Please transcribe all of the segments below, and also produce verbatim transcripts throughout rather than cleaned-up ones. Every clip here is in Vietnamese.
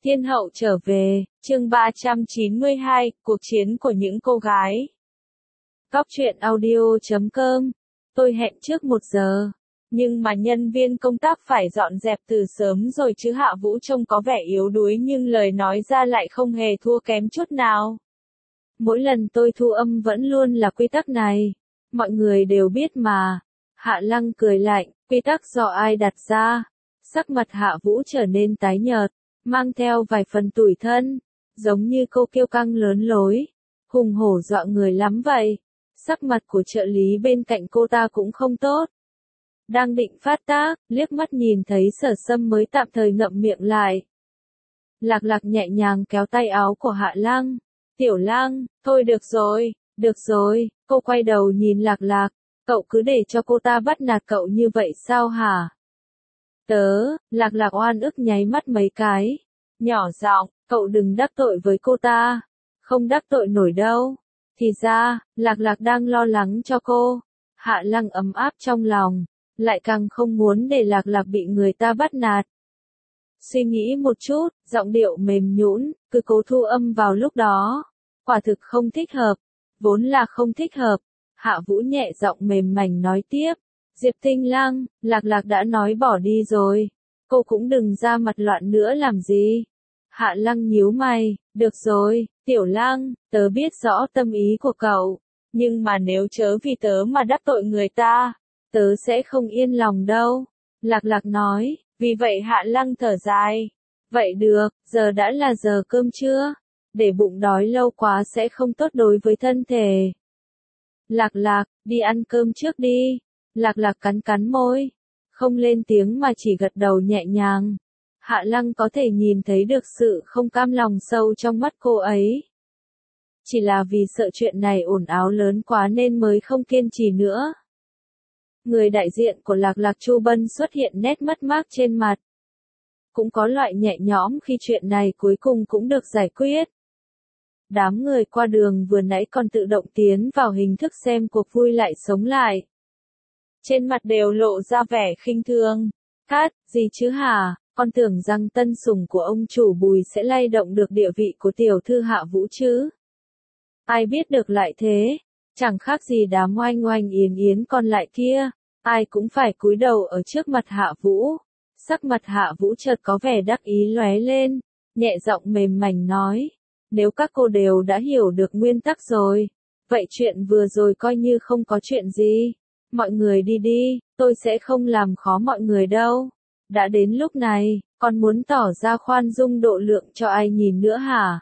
Thiên hậu trở về, chương ba trăm chín mươi hai, cuộc chiến của những cô gái. Góc truyện audio chấm com. Tôi hẹn trước một giờ. Nhưng mà nhân viên công tác phải dọn dẹp từ sớm rồi chứ Hạ Vũ trông có vẻ yếu đuối nhưng lời nói ra lại không hề thua kém chút nào. Mỗi lần tôi thu âm vẫn luôn là quy tắc này. Mọi người đều biết mà. Hạ Lăng cười lạnh, quy tắc do ai đặt ra? Sắc mặt Hạ Vũ trở nên tái nhợt, mang theo vài phần tủi thân, giống như cô kiêu căng lớn lối, hùng hổ dọa người lắm vậy. Sắc mặt của trợ lý bên cạnh cô ta cũng không tốt. Đang định phát tác, liếc mắt nhìn thấy Sở Sâm mới tạm thời ngậm miệng lại. Lạc Lạc nhẹ nhàng kéo tay áo của Hạ Lăng. Tiểu Lăng, thôi được rồi, được rồi, cô quay đầu nhìn Lạc Lạc, cậu cứ để cho cô ta bắt nạt cậu như vậy sao hả? Tớ, Lạc Lạc oan ức nháy mắt mấy cái. Nhỏ giọng, cậu đừng đắc tội với cô ta. Không đắc tội nổi đâu. Thì ra, Lạc Lạc đang lo lắng cho cô. Hạ Lăng ấm áp trong lòng, lại càng không muốn để Lạc Lạc bị người ta bắt nạt. Suy nghĩ một chút, giọng điệu mềm nhũn, cứ cố thu âm vào lúc đó. Quả thực không thích hợp. Vốn là không thích hợp. Hạ Vũ nhẹ giọng mềm mảnh nói tiếp. Diệp Tinh Lang, Lạc Lạc đã nói bỏ đi rồi. Cô cũng đừng ra mặt loạn nữa làm gì. Hạ Lăng nhíu mày, được rồi, Tiểu Lang, tớ biết rõ tâm ý của cậu. Nhưng mà nếu chớ vì tớ mà đắc tội người ta, tớ sẽ không yên lòng đâu. Lạc Lạc nói, vì vậy Hạ Lăng thở dài. Vậy được, giờ đã là giờ cơm trưa. Để bụng đói lâu quá sẽ không tốt đối với thân thể. Lạc Lạc, đi ăn cơm trước đi. Lạc Lạc cắn cắn môi, không lên tiếng mà chỉ gật đầu nhẹ nhàng. Hạ Lăng có thể nhìn thấy được sự không cam lòng sâu trong mắt cô ấy. Chỉ là vì sợ chuyện này ồn ào lớn quá nên mới không kiên trì nữa. Người đại diện của Lạc Lạc Chu Bân xuất hiện nét mất mát trên mặt. Cũng có loại nhẹ nhõm khi chuyện này cuối cùng cũng được giải quyết. Đám người qua đường vừa nãy còn tự động tiến vào hình thức xem cuộc vui lại sống lại. Trên mặt đều lộ ra vẻ khinh thường. Cát, gì chứ hả, con tưởng rằng tân sủng của ông chủ Bùi sẽ lay động được địa vị của tiểu thư Hạ Vũ chứ. Ai biết được lại thế, chẳng khác gì đám oanh oanh yến yến còn lại kia, ai cũng phải cúi đầu ở trước mặt Hạ Vũ. Sắc mặt Hạ Vũ chợt có vẻ đắc ý lóe lên, nhẹ giọng mềm mảnh nói, nếu các cô đều đã hiểu được nguyên tắc rồi, vậy chuyện vừa rồi coi như không có chuyện gì. Mọi người đi đi, tôi sẽ không làm khó mọi người đâu. Đã đến lúc này, còn muốn tỏ ra khoan dung độ lượng cho ai nhìn nữa hả?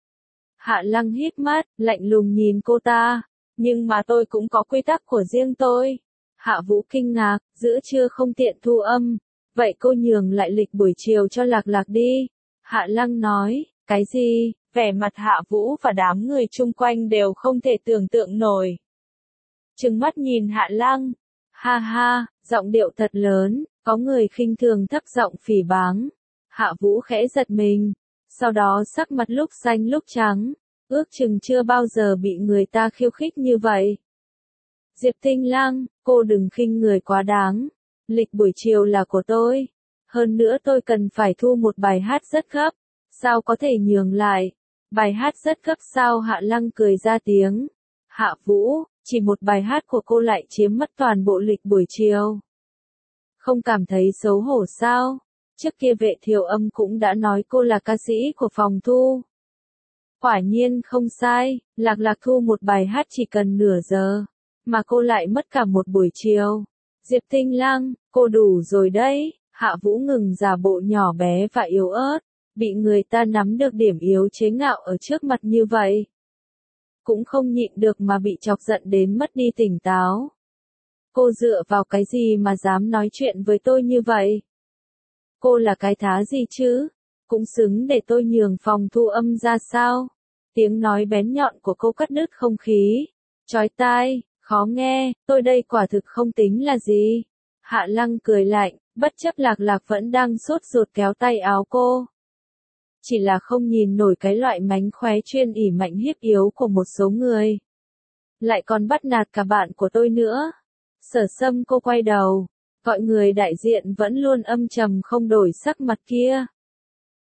Hạ Lăng híp mắt, lạnh lùng nhìn cô ta. Nhưng mà tôi cũng có quy tắc của riêng tôi. Hạ Vũ kinh ngạc, giữa trưa không tiện thu âm. Vậy cô nhường lại lịch buổi chiều cho Lạc Lạc đi. Hạ Lăng nói, cái gì? Vẻ mặt Hạ Vũ và đám người chung quanh đều không thể tưởng tượng nổi. Trừng mắt nhìn Hạ Lăng. Ha ha, giọng điệu thật lớn, có người khinh thường thấp giọng phỉ báng. Hạ Vũ khẽ giật mình, sau đó sắc mặt lúc xanh lúc trắng, ước chừng chưa bao giờ bị người ta khiêu khích như vậy. Diệp Tinh Lang, cô đừng khinh người quá đáng. Lịch buổi chiều là của tôi. Hơn nữa tôi cần phải thu một bài hát rất gấp. Sao có thể nhường lại? Bài hát rất gấp sao? Hạ Lăng cười ra tiếng. Hạ Vũ, chỉ một bài hát của cô lại chiếm mất toàn bộ lịch buổi chiều. Không cảm thấy xấu hổ sao? Trước kia Vệ Thiều Âm cũng đã nói cô là ca sĩ của phòng thu. Quả nhiên không sai, Lạc Lạc thu một bài hát chỉ cần nửa giờ, mà cô lại mất cả một buổi chiều. Diệp Tinh Lang, cô đủ rồi đấy. Hạ Vũ ngừng giả bộ nhỏ bé và yếu ớt, bị người ta nắm được điểm yếu chế ngạo ở trước mặt như vậy. Cũng không nhịn được mà bị chọc giận đến mất đi tỉnh táo. Cô dựa vào cái gì mà dám nói chuyện với tôi như vậy? Cô là cái thá gì chứ? Cũng xứng để tôi nhường phòng thu âm ra sao? Tiếng nói bén nhọn của cô cắt đứt không khí. Chói tai, khó nghe, tôi đây quả thực không tính là gì. Hạ Lăng cười lạnh, bất chấp Lạc Lạc vẫn đang sốt ruột kéo tay áo cô. Chỉ là không nhìn nổi cái loại mánh khóe chuyên ỉ mạnh hiếp yếu của một số người. Lại còn bắt nạt cả bạn của tôi nữa. Sở Sâm cô quay đầu, gọi người đại diện vẫn luôn âm trầm không đổi sắc mặt kia.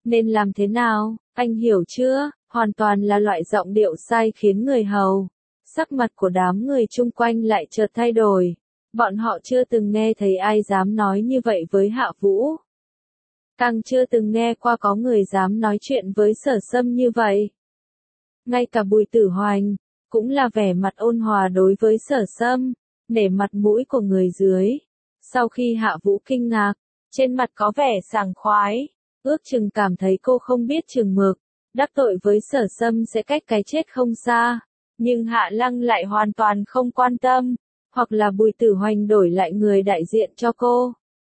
Nên làm thế nào, anh hiểu chưa? Hoàn toàn là loại giọng điệu sai khiến người hầu. Sắc mặt của đám người chung quanh lại chợt thay đổi. Bọn họ chưa từng nghe thấy ai dám nói như vậy với Hạ Vũ. Càng chưa từng nghe qua có người dám nói chuyện với Sở Sâm như vậy. Ngay cả Bùi Tử Hoành, cũng là vẻ mặt ôn hòa đối với Sở Sâm, nể mặt mũi của người dưới. Sau khi Hạ Vũ kinh ngạc, trên mặt có vẻ sảng khoái, ước chừng cảm thấy cô không biết chừng mực, đắc tội với Sở Sâm sẽ cách cái chết không xa. Nhưng Hạ Lăng lại hoàn toàn không quan tâm, hoặc là Bùi Tử Hoành đổi lại người đại diện cho cô,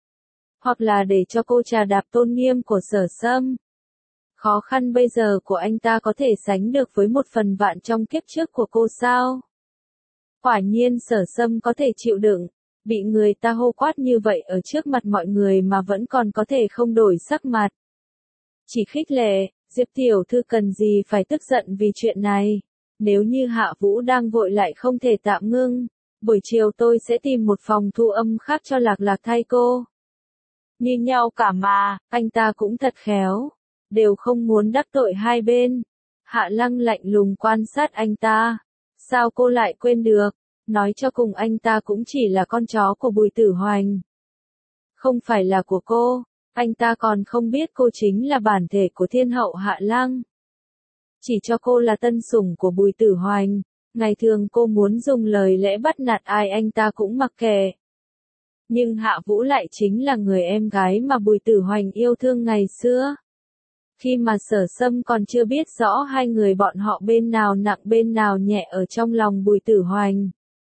hoặc là để cho cô trà đạp tôn nghiêm của Sở Sâm. Khó khăn bây giờ của anh ta có thể sánh được với một phần vạn trong kiếp trước của cô sao? Quả nhiên Sở Sâm có thể chịu đựng, bị người ta hô quát như vậy ở trước mặt mọi người mà vẫn còn có thể không đổi sắc mặt. Chỉ khích lệ, Diệp tiểu thư cần gì phải tức giận vì chuyện này. Nếu như Hạ Vũ đang vội lại không thể tạm ngưng, buổi chiều tôi sẽ tìm một phòng thu âm khác cho Lạc Lạc thay cô. Như nhau cả mà, anh ta cũng thật khéo, đều không muốn đắc tội hai bên. Hạ Lăng lạnh lùng quan sát anh ta. Sao cô lại quên được, nói cho cùng anh ta cũng chỉ là con chó của Bùi Tử Hoành. Không phải là của cô, anh ta còn không biết cô chính là bản thể của thiên hậu Hạ Lăng. Chỉ cho cô là tân sủng của Bùi Tử Hoành, ngày thường cô muốn dùng lời lẽ bắt nạt ai anh ta cũng mặc kệ. Nhưng Hạ Vũ lại chính là người em gái mà Bùi Tử Hoành yêu thương ngày xưa. Khi mà Sở Sâm còn chưa biết rõ hai người bọn họ bên nào nặng bên nào nhẹ ở trong lòng Bùi Tử Hoành,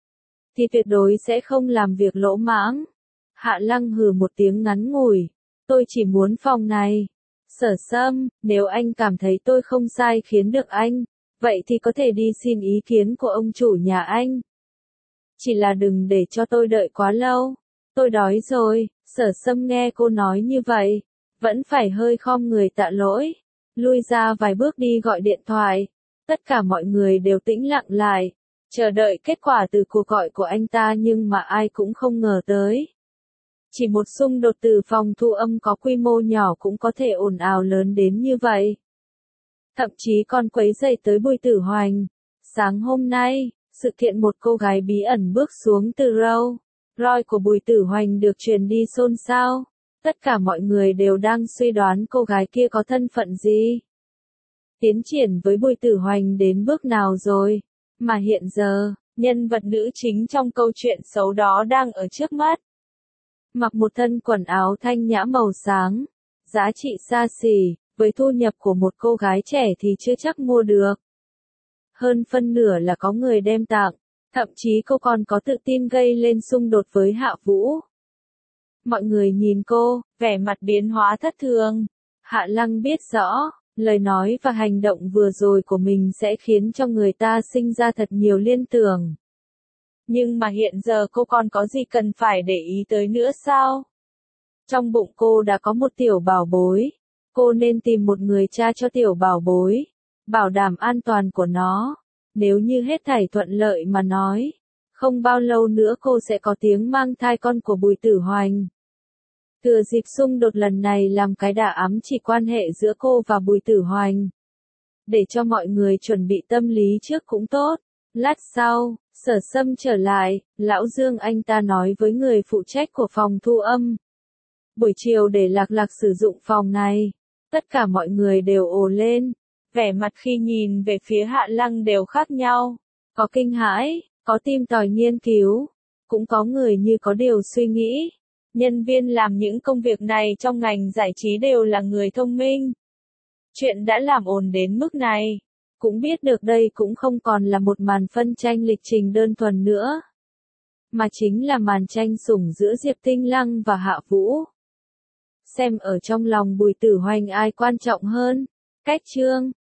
thì tuyệt đối sẽ không làm việc lỗ mãng. Hạ Lăng hừ một tiếng ngắn ngủi, tôi chỉ muốn phòng này. Sở Sâm, nếu anh cảm thấy tôi không sai khiến được anh, vậy thì có thể đi xin ý kiến của ông chủ nhà anh. Chỉ là đừng để cho tôi đợi quá lâu, tôi đói rồi. Sở Sâm nghe cô nói như vậy, vẫn phải hơi khom người tạ lỗi, lui ra vài bước đi gọi điện thoại. Tất cả mọi người đều tĩnh lặng lại, chờ đợi kết quả từ cuộc gọi của anh ta, nhưng mà ai cũng không ngờ tới. Chỉ một xung đột từ phòng thu âm có quy mô nhỏ cũng có thể ồn ào lớn đến như vậy. Thậm chí còn quấy rầy tới Bùi Tử Hoành. Sáng hôm nay, sự kiện một cô gái bí ẩn bước xuống từ Rolls Royce của Bùi Tử Hoành được truyền đi xôn xao. Tất cả mọi người đều đang suy đoán cô gái kia có thân phận gì, tiến triển với Bùi Tử Hoành đến bước nào rồi. Mà hiện giờ, nhân vật nữ chính trong câu chuyện xấu đó đang ở trước mắt. Mặc một thân quần áo thanh nhã màu sáng, giá trị xa xỉ, với thu nhập của một cô gái trẻ thì chưa chắc mua được. Hơn phân nửa là có người đem tặng, thậm chí cô còn có tự tin gây lên xung đột với Hạ Vũ. Mọi người nhìn cô, vẻ mặt biến hóa thất thường. Hạ Lăng biết rõ, lời nói và hành động vừa rồi của mình sẽ khiến cho người ta sinh ra thật nhiều liên tưởng. Nhưng mà hiện giờ cô còn có gì cần phải để ý tới nữa sao? Trong bụng cô đã có một tiểu bảo bối. Cô nên tìm một người cha cho tiểu bảo bối, bảo đảm an toàn của nó. Nếu như hết thảy thuận lợi mà nói, không bao lâu nữa cô sẽ có tiếng mang thai con của Bùi Tử Hoành. Thừa dịp xung đột lần này làm cái đà ám chỉ quan hệ giữa cô và Bùi Tử Hoành, để cho mọi người chuẩn bị tâm lý trước cũng tốt. Lát sau, Sở Sâm trở lại, Lão Dương anh ta nói với người phụ trách của phòng thu âm. Buổi chiều để Lạc Lạc sử dụng phòng này. Tất cả mọi người đều ồ lên, vẻ mặt khi nhìn về phía Hạ Lăng đều khác nhau. Có kinh hãi, có tìm tòi nghiên cứu, cũng có người như có điều suy nghĩ. Nhân viên làm những công việc này trong ngành giải trí đều là người thông minh. Chuyện đã làm ồn đến mức này, cũng biết được đây cũng không còn là một màn phân tranh lịch trình đơn thuần nữa, mà chính là màn tranh sủng giữa Diệp Tinh Lăng và Hạ Vũ. Xem ở trong lòng Bùi Tử Hoành ai quan trọng hơn. Cách chương